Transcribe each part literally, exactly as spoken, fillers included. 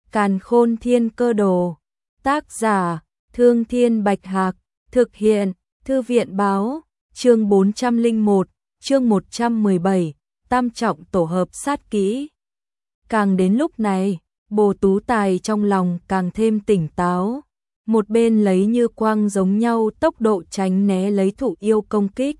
Càn Khôn Thiên Cơ Đồ. Tác giả: Thương Thiên Bạch Hạc. Thực hiện: Thư viện báo. Chương bốn trăm lẻ một, chương một trăm mười bảy, tam trọng tổ hợp sát kỹ. Càng đến lúc này, Bồ Tú Tài trong lòng càng thêm tỉnh táo. Một bên lấy như quang giống nhau tốc độ tránh né lấy Thụ Yêu công kích.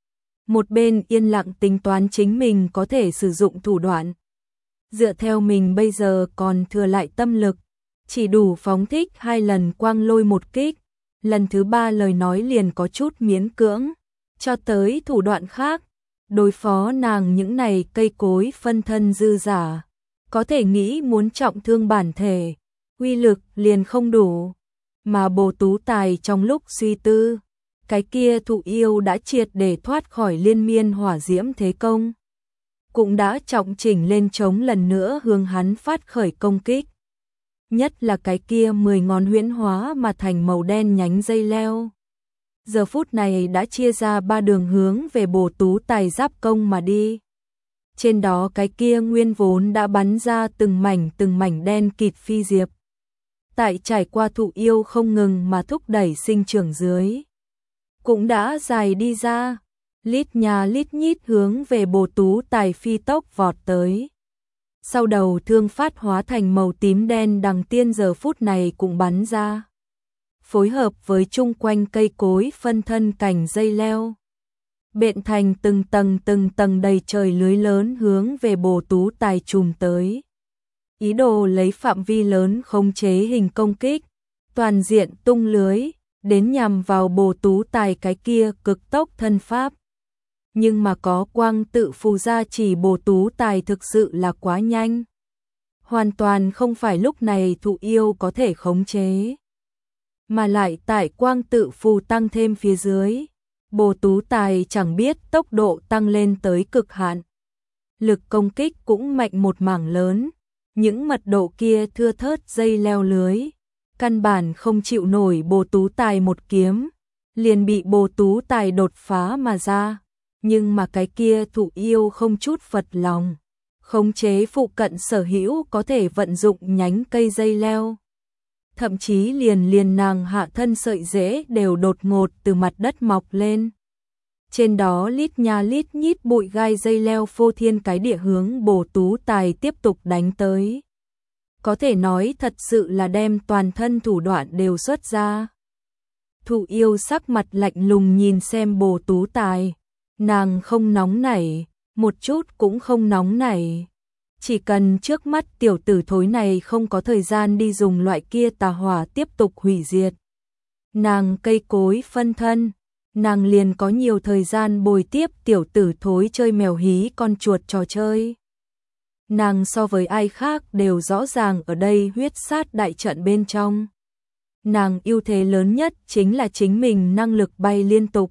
Một bên yên lặng tính toán chính mình có thể sử dụng thủ đoạn. Dựa theo mình bây giờ còn thừa lại tâm lực, chỉ đủ phóng thích hai lần quang lôi một kích. Lần thứ ba lời nói liền có chút miễn cưỡng. Cho tới thủ đoạn khác, đối phó nàng những này cây cối phân thân dư giả, có thể nghĩ muốn trọng thương bản thể, uy lực liền không đủ. Mà Bồ Tú Tài trong lúc suy tư, cái kia Thụ Yêu đã triệt để thoát khỏi liên miên hỏa diễm thế công, cũng đã trọng chỉnh lên chống lần nữa hướng hắn phát khởi công kích. Nhất là cái kia mười ngón huyễn hóa mà thành màu đen nhánh dây leo. Giờ phút này đã chia ra ba đường hướng về Bồ Tú Tài giáp công mà đi. Trên đó cái kia nguyên vốn đã bắn ra từng mảnh từng mảnh đen kịt phi diệp. Tại trải qua Thụ Yêu không ngừng mà thúc đẩy sinh trưởng dưới, cũng đã dài đi ra, lít nhà lít nhít hướng về Bồ Tú Tài phi tốc vọt tới. Sau đầu thương phát hóa thành màu tím đen đằng tiên giờ phút này cũng bắn ra, phối hợp với chung quanh cây cối phân thân cành dây leo, bện thành từng tầng từng tầng đầy trời lưới lớn hướng về Bồ Tú Tài trùm tới. Ý đồ lấy phạm vi lớn khống chế hình công kích, toàn diện tung lưới, đến nhằm vào Bồ Tú Tài cái kia cực tốc thân pháp. Nhưng mà có quang tự phù gia chỉ Bồ Tú Tài thực sự là quá nhanh. Hoàn toàn không phải lúc này Thụ Yêu có thể khống chế. Mà lại tại quang tự phù tăng thêm phía dưới, Bồ Tú Tài chẳng biết tốc độ tăng lên tới cực hạn. Lực công kích cũng mạnh một mảng lớn, những mật độ kia thưa thớt dây leo lưới, căn bản không chịu nổi Bồ Tú Tài một kiếm, liền bị Bồ Tú Tài đột phá mà ra. Nhưng mà cái kia Thụ Yêu không chút phật lòng, khống chế phụ cận sở hữu có thể vận dụng nhánh cây dây leo. Thậm chí liền liền nàng hạ thân sợi rễ đều đột ngột từ mặt đất mọc lên. Trên đó lít nha lít nhít bụi gai dây leo phô thiên cái địa hướng Bồ Tú Tài tiếp tục đánh tới. Có thể nói thật sự là đem toàn thân thủ đoạn đều xuất ra. Thụ Yêu sắc mặt lạnh lùng nhìn xem Bồ Tú Tài. Nàng không nóng nảy, một chút cũng không nóng nảy. Chỉ cần trước mắt tiểu tử thối này không có thời gian đi dùng loại kia tà hỏa tiếp tục hủy diệt nàng cây cối phân thân, nàng liền có nhiều thời gian bồi tiếp tiểu tử thối chơi mèo hí con chuột trò chơi. Nàng so với ai khác đều rõ ràng ở đây huyết sát đại trận bên trong. Nàng ưu thế lớn nhất chính là chính mình năng lực bay liên tục.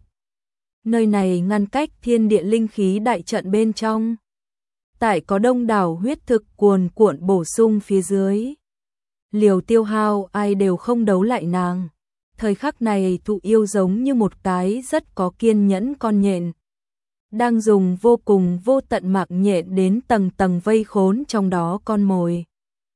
Nơi này ngăn cách thiên địa linh khí đại trận bên trong. Tại có đông đảo huyết thực cuồn cuộn bổ sung phía dưới. Liều tiêu hao ai đều không đấu lại nàng. Thời khắc này Thụ Yêu giống như một cái rất có kiên nhẫn con nhện. Đang dùng vô cùng vô tận mạng nhện đến tầng tầng vây khốn trong đó con mồi.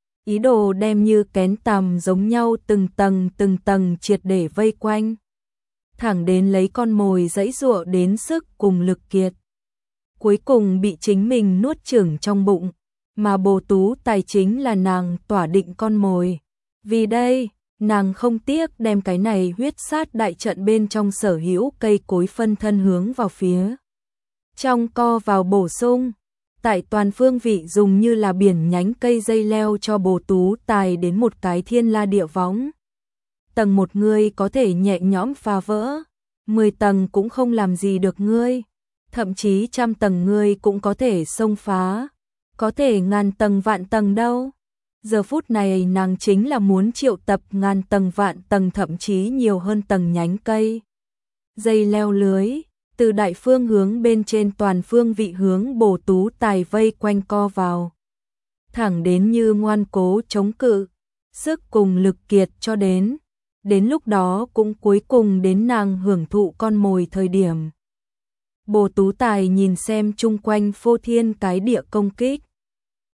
Ý đồ đem như kén tằm giống nhau từng tầng từng tầng triệt để vây quanh. Thẳng đến lấy con mồi giãy giụa đến sức cùng lực kiệt. Cuối cùng bị chính mình nuốt chửng trong bụng, mà Bồ Tú Tài chính là nàng tỏa định con mồi. Vì đây, nàng không tiếc đem cái này huyết sát đại trận bên trong sở hữu cây cối phân thân hướng vào phía trong co vào bổ sung. Tại toàn phương vị dùng như là biển nhánh cây dây leo cho Bồ Tú Tài đến một cái thiên la địa võng. Tầng một ngươi có thể nhẹ nhõm phá vỡ, mười tầng cũng không làm gì được ngươi, thậm chí trăm tầng ngươi cũng có thể xông phá, có thể ngàn tầng vạn tầng đâu. Giờ phút này nàng chính là muốn triệu tập ngàn tầng vạn tầng thậm chí nhiều hơn tầng nhánh cây. Dây leo lưới, từ đại phương hướng bên trên toàn phương vị hướng Bồ Tú Tài vây quanh co vào. Thẳng đến như ngoan cố chống cự, sức cùng lực kiệt cho đến. Đến lúc đó cũng cuối cùng đến nàng hưởng thụ con mồi thời điểm. Bồ Tú Tài nhìn xem chung quanh phô thiên cái địa công kích.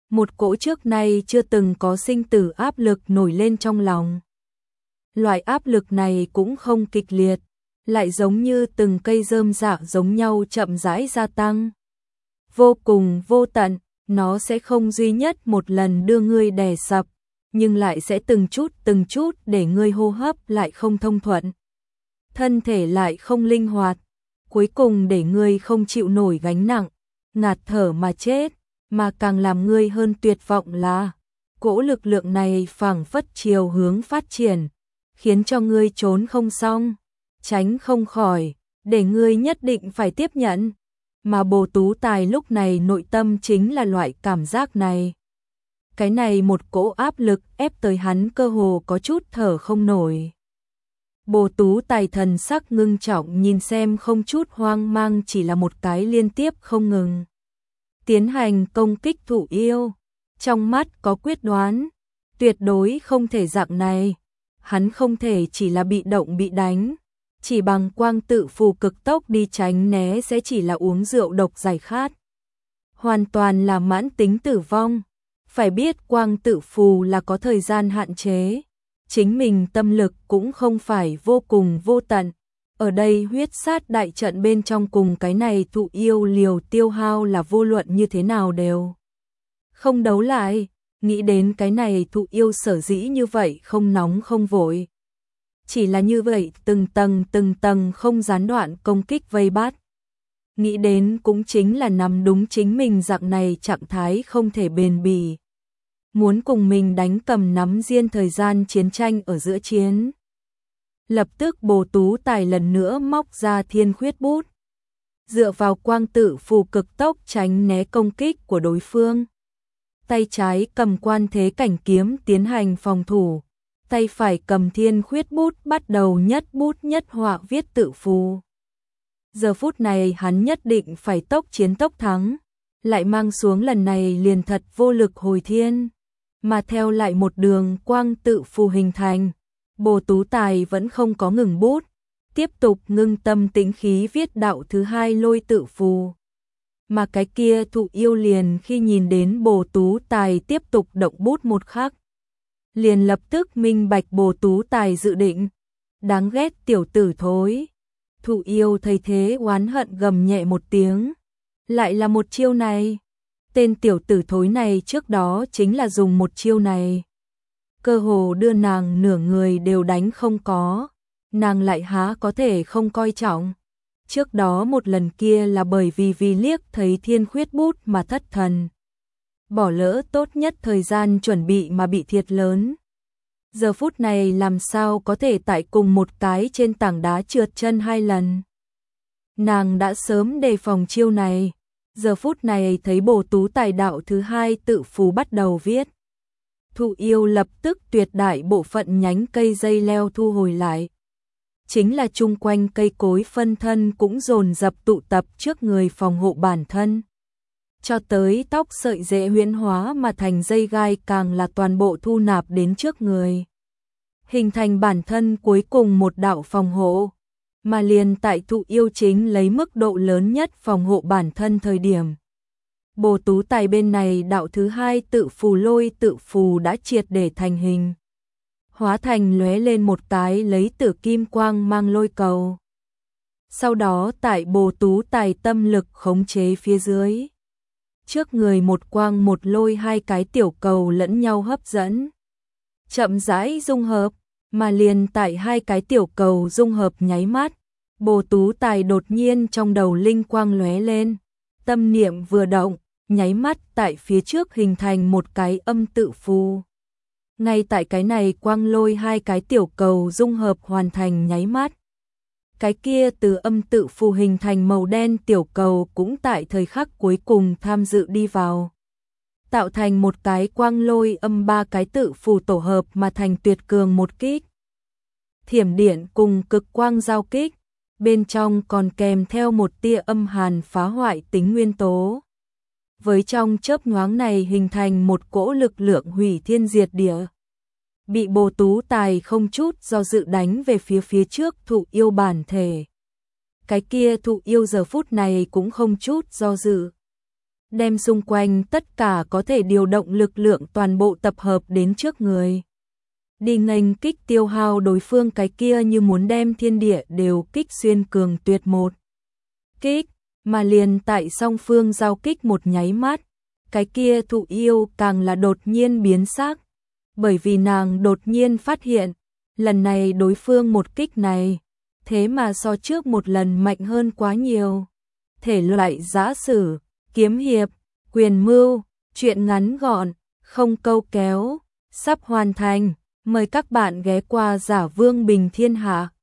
một cỗ trước nay chưa từng có sinh tử áp lực nổi lên trong lòng. Loại áp lực này cũng không kịch liệt, lại giống như từng cây rơm rạ giống nhau chậm rãi gia tăng. Vô cùng vô tận, nó sẽ không duy nhất một lần đưa ngươi đè sập, nhưng lại sẽ từng chút từng chút để ngươi hô hấp lại không thông thuận. Thân thể lại không linh hoạt, cuối cùng để ngươi không chịu nổi gánh nặng, ngạt thở mà chết, mà càng làm ngươi hơn tuyệt vọng là cỗ lực lượng này phảng phất chiều hướng phát triển, khiến cho ngươi trốn không xong, tránh không khỏi, để ngươi nhất định phải tiếp nhận. Mà Bồ Tú Tài lúc này nội tâm chính là loại cảm giác này. Cái này một cỗ áp lực ép tới hắn cơ hồ có chút thở không nổi. Bồ Tú Tài thần sắc ngưng trọng nhìn xem không chút hoang mang, chỉ là một cái liên tiếp không ngừng tiến hành công kích Thụ Yêu. Trong mắt có quyết đoán, tuyệt đối không thể dạng này. Hắn không thể chỉ là bị động bị đánh, chỉ bằng quang tự phù cực tốc đi tránh né sẽ chỉ là uống rượu độc giải khát. Hoàn toàn là mãn tính tử vong. Phải biết quang tự phù là có thời gian hạn chế, chính mình tâm lực cũng không phải vô cùng vô tận. Ở đây huyết sát đại trận bên trong cùng cái này Thụ Yêu liều tiêu hao là vô luận như thế nào đều không đấu lại. Nghĩ đến cái này Thụ Yêu sở dĩ như vậy không nóng không vội, chỉ là như vậy từng tầng từng tầng không gián đoạn công kích vây bắt. Nghĩ đến cũng chính là nằm đúng chính mình dạng này trạng thái không thể bền bỉ, muốn cùng mình đánh cầm nắm riêng thời gian chiến tranh ở giữa chiến. Lập tức Bồ Tú Tài lần nữa móc ra thiên khuyết bút, dựa vào quang tự phù cực tốc tránh né công kích của đối phương. Tay trái cầm quan thế cảnh kiếm tiến hành phòng thủ, tay phải cầm thiên khuyết bút bắt đầu nhất bút nhất họa viết tự phù. Giờ phút này hắn nhất định phải tốc chiến tốc thắng, lại mang xuống lần này liền thật vô lực hồi thiên, mà theo lại một đường quang tự phù hình thành. Bồ Tú Tài vẫn không có ngừng bút, tiếp tục ngưng tâm tĩnh khí viết đạo thứ hai lôi tự phù. Mà cái kia Thụ Yêu liền khi nhìn đến Bồ Tú Tài tiếp tục động bút một khắc, liền lập tức minh bạch Bồ Tú Tài dự định. Đáng ghét tiểu tử thối. Thụ Yêu thấy thế oán hận gầm nhẹ một tiếng. Lại là một chiêu này. Tên tiểu tử thối này trước đó chính là dùng một chiêu này, cơ hồ đưa nàng nửa người đều đánh không có. Nàng lại há có thể không coi trọng. Trước đó một lần kia là bởi vì vì liếc thấy thiên khuyết bút mà thất thần, bỏ lỡ tốt nhất thời gian chuẩn bị mà bị thiệt lớn. Giờ phút này làm sao có thể tại cùng một cái trên tảng đá trượt chân hai lần. Nàng đã sớm đề phòng chiêu này. Giờ phút này thấy Bồ Tú Tài đạo thứ hai tự phù bắt đầu viết, Thụ Yêu lập tức tuyệt đại bộ phận nhánh cây dây leo thu hồi lại. Chính là chung quanh cây cối phân thân cũng dồn dập tụ tập trước người phòng hộ bản thân. Cho tới tóc sợi dễ huyễn hóa mà thành dây gai càng là toàn bộ thu nạp đến trước người, hình thành bản thân cuối cùng một đạo phòng hộ. Mà liền tại Thụ Yêu chính lấy mức độ lớn nhất phòng hộ bản thân thời điểm, Bồ Tú Tài bên này đạo thứ hai tự phù lôi tự phù đã triệt để thành hình, hóa thành lóe lên một cái lấy tử kim quang mang lôi cầu. Sau đó tại Bồ Tú Tài tâm lực khống chế phía dưới, trước người một quang một lôi hai cái tiểu cầu lẫn nhau hấp dẫn, chậm rãi dung hợp. Mà liền tại hai cái tiểu cầu dung hợp nháy mắt, Bồ Tú Tài đột nhiên trong đầu linh quang lóe lên, tâm niệm vừa động, nháy mắt tại phía trước hình thành một cái âm tự phù. Ngay tại cái này quang lôi hai cái tiểu cầu dung hợp hoàn thành nháy mắt, cái kia từ âm tự phù hình thành màu đen tiểu cầu cũng tại thời khắc cuối cùng tham dự đi vào, tạo thành một cái quang lôi âm ba cái tự phù tổ hợp mà thành tuyệt cường một kích. Thiểm điện cùng cực quang giao kích, bên trong còn kèm theo một tia âm hàn phá hoại tính nguyên tố. Với trong chớp nhoáng này hình thành một cỗ lực lượng hủy thiên diệt địa, bị Bồ Tú Tài không chút do dự đánh về phía phía trước Thụ Yêu bản thể. Cái kia Thụ Yêu giờ phút này cũng không chút do dự, đem xung quanh tất cả có thể điều động lực lượng toàn bộ tập hợp đến trước người. Đi nghênh kích tiêu hao đối phương, cái kia như muốn đem thiên địa đều kích xuyên, cường tuyệt một kích, mà liền tại song phương giao kích một nháy mắt, cái kia Thụ Yêu càng là đột nhiên biến sắc, bởi vì nàng đột nhiên phát hiện, lần này đối phương một kích này, thế mà so trước một lần mạnh hơn quá nhiều. Thể loại giã sử, kiếm hiệp, quyền mưu, truyện ngắn gọn, không câu kéo, sắp hoàn thành, mời các bạn ghé qua Giả Vương Bình Thiên Hạ.